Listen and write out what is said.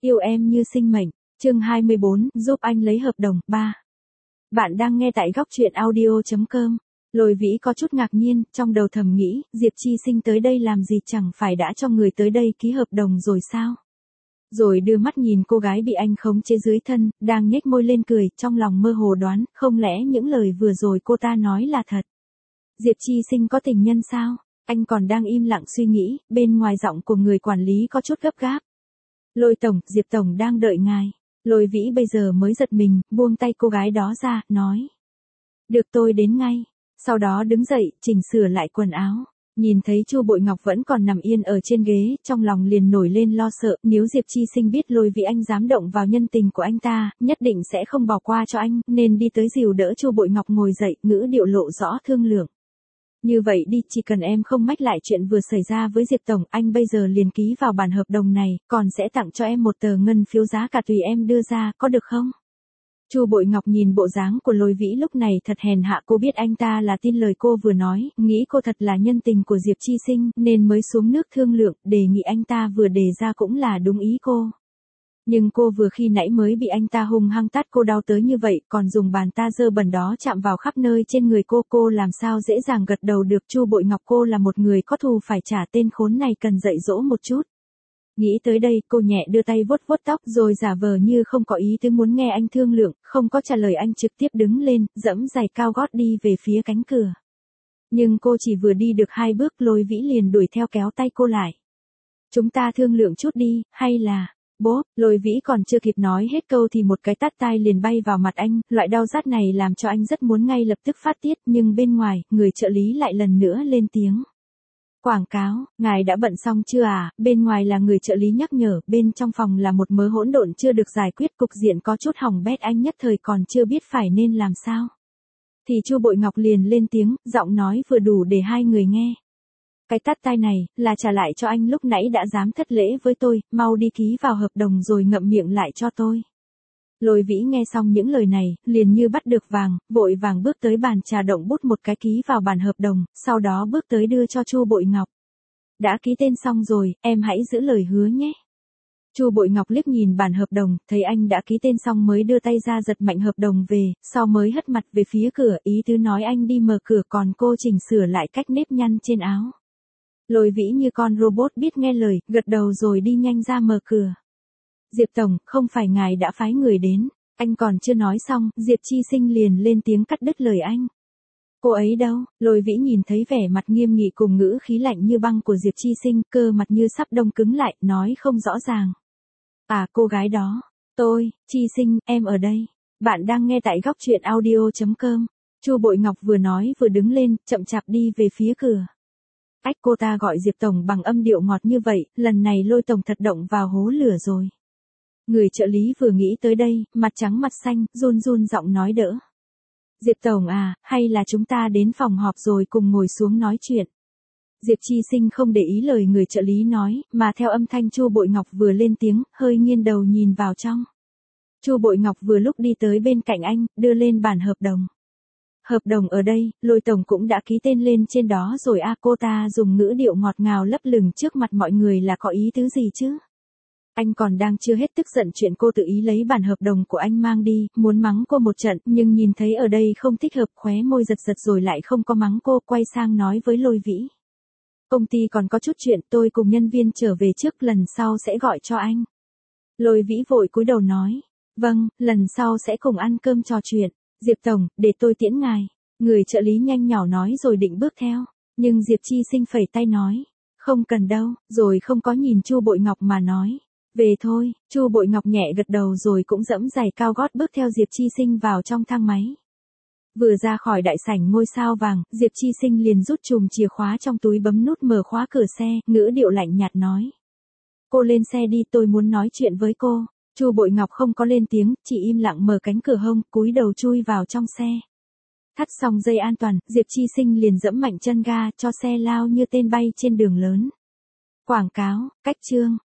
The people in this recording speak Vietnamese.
Yêu em như sinh mệnh, chương 24, giúp anh lấy hợp đồng, 3. Bạn đang nghe tại góc truyện audio.com. Lôi Vĩ có chút ngạc nhiên, trong đầu thầm nghĩ, Diệp Chi Sinh tới đây làm gì, chẳng phải đã cho người tới đây ký hợp đồng rồi sao? Rồi đưa mắt nhìn cô gái bị anh khống chế dưới thân, đang nhếch môi lên cười, trong lòng mơ hồ đoán, không lẽ những lời vừa rồi cô ta nói là thật? Diệp Chi Sinh có tình nhân sao? Anh còn đang im lặng suy nghĩ, bên ngoài giọng của người quản lý có chút gấp gáp. Lôi tổng, Diệp tổng đang đợi ngài. Lôi Vĩ bây giờ mới giật mình, buông tay cô gái đó ra, nói. Được, tôi đến ngay. Sau đó đứng dậy, chỉnh sửa lại quần áo. Nhìn thấy Chu Bội Ngọc vẫn còn nằm yên ở trên ghế, trong lòng liền nổi lên lo sợ, nếu Diệp Chi Sinh biết Lôi Vĩ anh dám động vào nhân tình của anh ta, nhất định sẽ không bỏ qua cho anh, nên đi tới dìu đỡ Chu Bội Ngọc ngồi dậy, ngữ điệu lộ rõ thương lượng. Như vậy đi, chỉ cần em không mách lại chuyện vừa xảy ra với Diệp tổng, anh bây giờ liền ký vào bản hợp đồng này, còn sẽ tặng cho em một tờ ngân phiếu giá cả tùy em đưa ra, có được không? Chu Bội Ngọc nhìn bộ dáng của Lôi Vĩ lúc này thật hèn hạ, cô biết anh ta là tin lời cô vừa nói, nghĩ cô thật là nhân tình của Diệp Chi Sinh, nên mới xuống nước thương lượng, đề nghị anh ta vừa đề ra cũng là đúng ý cô. Nhưng cô vừa khi nãy mới bị anh ta hung hăng tát cô đau tới như vậy, còn dùng bàn ta dơ bẩn đó chạm vào khắp nơi trên người cô làm sao dễ dàng gật đầu được. Chu Bội Ngọc, cô là một người có thù phải trả, tên khốn này cần dạy dỗ một chút. Nghĩ tới đây, cô nhẹ đưa tay vuốt vuốt tóc rồi giả vờ như không có ý tứ muốn nghe anh thương lượng, không có trả lời anh, trực tiếp đứng lên, giẫm giày cao gót đi về phía cánh cửa. Nhưng cô chỉ vừa đi được 2 bước, Lôi Vĩ liền đuổi theo kéo tay cô lại. Chúng ta thương lượng chút đi, hay là... Bố, Lôi Vĩ còn chưa kịp nói hết câu thì một cái tát tai liền bay vào mặt anh, loại đau rát này làm cho anh rất muốn ngay lập tức phát tiết, nhưng bên ngoài, người trợ lý lại lần nữa lên tiếng. Quảng cáo, ngài đã bận xong chưa à? Bên ngoài là người trợ lý nhắc nhở, bên trong phòng là một mớ hỗn độn chưa được giải quyết, cục diện có chút hỏng bét, anh nhất thời còn chưa biết phải nên làm sao. Thì Chu Bội Ngọc liền lên tiếng, giọng nói vừa đủ để hai người nghe. Cái tát tai này, là trả lại cho anh lúc nãy đã dám thất lễ với tôi, mau đi ký vào hợp đồng rồi ngậm miệng lại cho tôi. Lôi Vĩ nghe xong những lời này, liền như bắt được vàng, vội vàng bước tới bàn trà động bút một cái ký vào bản hợp đồng, sau đó bước tới đưa cho Chu Bội Ngọc. Đã ký tên xong rồi, em hãy giữ lời hứa nhé. Chu Bội Ngọc liếc nhìn bản hợp đồng, thấy anh đã ký tên xong mới đưa tay ra giật mạnh hợp đồng về, sau mới hất mặt về phía cửa, ý tứ nói anh đi mở cửa, còn cô chỉnh sửa lại cách nếp nhăn trên áo. Lôi Vĩ như con robot biết nghe lời, gật đầu rồi đi nhanh ra mở cửa. Diệp tổng, không phải ngài đã phái người đến, anh còn chưa nói xong, Diệp Chi Sinh liền lên tiếng cắt đứt lời anh. Cô ấy đâu? Lôi Vĩ nhìn thấy vẻ mặt nghiêm nghị cùng ngữ khí lạnh như băng của Diệp Chi Sinh, cơ mặt như sắp đông cứng lại, nói không rõ ràng. À, cô gái đó. Tôi, Chi Sinh, em ở đây. Bạn đang nghe tại góc truyện audio.com. Chu Bội Ngọc vừa nói vừa đứng lên, chậm chạp đi về phía cửa. Cô ta gọi Diệp tổng bằng âm điệu ngọt như vậy, lần này Lôi tổng thật động vào hố lửa rồi. Người trợ lý vừa nghĩ tới đây, mặt trắng mặt xanh, run run giọng nói đỡ. Diệp tổng à, hay là chúng ta đến phòng họp rồi cùng ngồi xuống nói chuyện. Diệp Chi Sinh không để ý lời người trợ lý nói, mà theo âm thanh Chu Bội Ngọc vừa lên tiếng, hơi nghiêng đầu nhìn vào trong. Chu Bội Ngọc vừa lúc đi tới bên cạnh anh, đưa lên bản hợp đồng. Hợp đồng ở đây, Lôi tổng cũng đã ký tên lên trên đó rồi à, cô ta dùng ngữ điệu ngọt ngào lấp lửng trước mặt mọi người là có ý tứ gì chứ? Anh còn đang chưa hết tức giận chuyện cô tự ý lấy bản hợp đồng của anh mang đi, muốn mắng cô một trận, nhưng nhìn thấy ở đây không thích hợp, khóe môi giật giật rồi lại không có mắng cô, quay sang nói với Lôi Vĩ. Công ty còn có chút chuyện, tôi cùng nhân viên trở về trước, lần sau sẽ gọi cho anh. Lôi Vĩ vội cúi đầu nói. Vâng, lần sau sẽ cùng ăn cơm trò chuyện. Diệp tổng, để tôi tiễn ngài. Người trợ lý nhanh nhỏ nói rồi định bước theo. Nhưng Diệp Chi Sinh phẩy tay nói. Không cần đâu, rồi không có nhìn Chu Bội Ngọc mà nói. Về thôi. Chu Bội Ngọc nhẹ gật đầu rồi cũng giẫm giày cao gót bước theo Diệp Chi Sinh vào trong thang máy. Vừa ra khỏi đại sảnh ngôi sao vàng, Diệp Chi Sinh liền rút chùm chìa khóa trong túi bấm nút mở khóa cửa xe, ngữ điệu lạnh nhạt nói. Cô lên xe đi, tôi muốn nói chuyện với cô. Chu Bội Ngọc không có lên tiếng, chỉ im lặng mở cánh cửa hông, cúi đầu chui vào trong xe. Thắt xong dây an toàn, Diệp Chi Sinh liền giẫm mạnh chân ga, cho xe lao như tên bay trên đường lớn. Quảng cáo, cách chương.